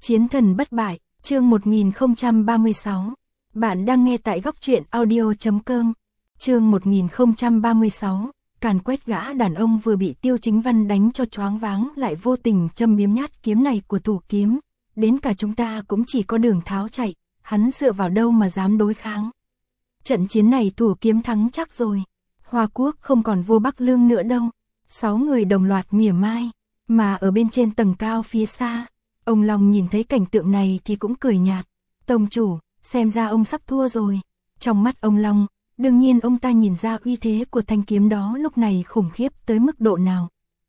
Chiến thần bất bại, chương 1036. Bạn đang nghe tại góc truyện audio.com. Chương 1036, càn quét gã đàn ông vừa bị Tiêu Chính Văn đánh cho choáng váng lại vô tình châm biếm nhát kiếm này của thủ kiếm. Đến cả chúng ta cũng chỉ có đường tháo chạy, hắn dựa vào đâu mà dám đối kháng. Trận chiến này thủ kiếm thắng chắc rồi. Hoa Quốc không còn vua Bắc Lương nữa đâu. 6 người đồng loạt mỉa mai, mà ở bên trên tầng cao phía xa. Ông Long nhìn thấy cảnh tượng này thì cũng cười nhạt. Tông chủ, xem ra ông sắp thua rồi. Trong mắt ông Long, đương nhiên ông ta nhìn ra uy thế của thanh kiếm đó lúc này khủng khiếp tới mức độ nào.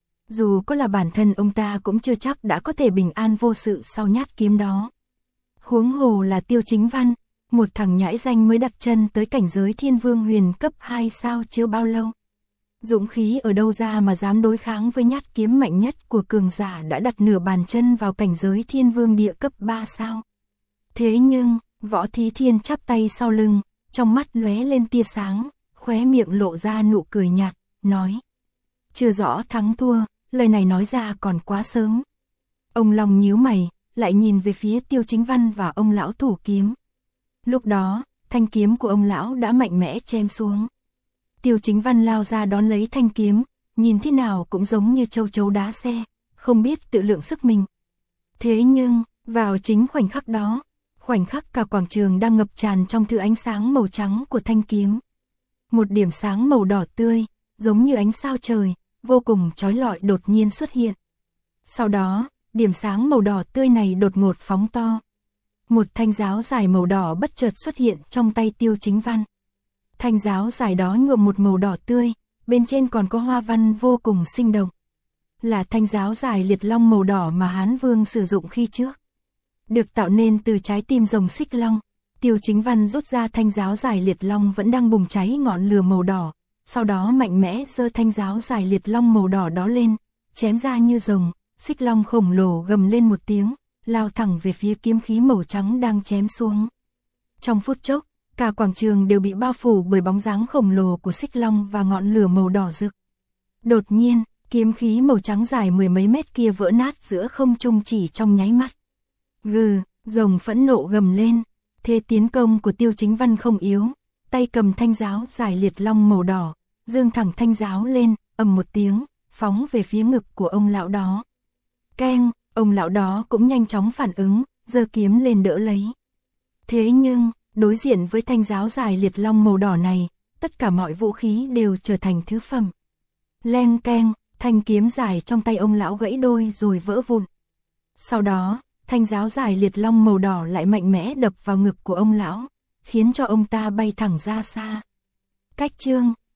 Dù có là bản thân ông ta cũng chưa chắc đã có thể bình an vô sự sau nhát kiếm đó. Huống hồ là Tiêu Chính Văn, một thằng nhãi danh mới đặt chân tới cảnh giới Thiên Vương Huyền cấp 2 sao chưa bao lâu. Dũng khí ở đâu ra mà dám đối kháng với nhát kiếm mạnh nhất của cường giả đã đặt nửa bàn chân vào cảnh giới Thiên Vương địa cấp 3 sao. Thế nhưng, Võ Thí Thiên chắp tay sau lưng, trong mắt lóe lên tia sáng, khóe miệng lộ ra nụ cười nhạt, nói: chưa rõ thắng thua, lời này nói ra còn quá sớm. Ông Long nhíu mày, lại nhìn về phía Tiêu Chính Văn và ông lão thủ kiếm. Lúc đó, thanh kiếm của ông lão đã mạnh mẽ chém xuống. Tiêu Chính Văn lao ra đón lấy thanh kiếm, nhìn thế nào cũng giống như châu chấu đá xe, không biết tự lượng sức mình. Thế nhưng, vào chính khoảnh khắc đó, khoảnh khắc cả quảng trường đang ngập tràn trong thứ ánh sáng màu trắng của thanh kiếm. Một điểm sáng màu đỏ tươi, giống như ánh sao trời, vô cùng chói lọi đột nhiên xuất hiện. Sau đó, điểm sáng màu đỏ tươi này đột ngột phóng to. Một thanh giáo dài màu đỏ bất chợt xuất hiện trong tay Tiêu Chính Văn. Thanh giáo dài đó nhuộm một màu đỏ tươi, bên trên còn có hoa văn vô cùng sinh động. Là thanh giáo dài liệt long màu đỏ mà Hán Vương sử dụng khi trước. Được tạo nên từ trái tim rồng xích long, Tiêu Chính Văn rút ra thanh giáo dài liệt long vẫn đang bùng cháy ngọn lửa màu đỏ, sau đó mạnh mẽ giơ thanh giáo dài liệt long màu đỏ đó lên, chém ra như rồng, xích long khổng lồ gầm lên một tiếng, lao thẳng về phía kiếm khí màu trắng đang chém xuống. Trong phút chốc, cả quảng trường đều bị bao phủ bởi bóng dáng khổng lồ của xích long và ngọn lửa màu đỏ rực. Đột nhiên, kiếm khí màu trắng dài mười mấy mét kia vỡ nát giữa không trung chỉ trong nháy mắt. Gừ, rồng phẫn nộ gầm lên, thế tiến công của Tiêu Chính Văn không yếu, tay cầm thanh giáo dài liệt long màu đỏ, dương thẳng thanh giáo lên, ầm một tiếng, phóng về phía ngực của ông lão đó. Keng, ông lão đó cũng nhanh chóng phản ứng, giơ kiếm lên đỡ lấy. Thế nhưng, đối diện với thanh giáo dài liệt long màu đỏ này, tất cả mọi vũ khí đều trở thành thứ phẩm. Leng keng, thanh kiếm dài trong tay ông lão gãy đôi rồi vỡ vụn. Sau đó, thanh giáo dài liệt long màu đỏ lại mạnh mẽ đập vào ngực của ông lão, khiến cho ông ta bay thẳng ra xa. Cách chương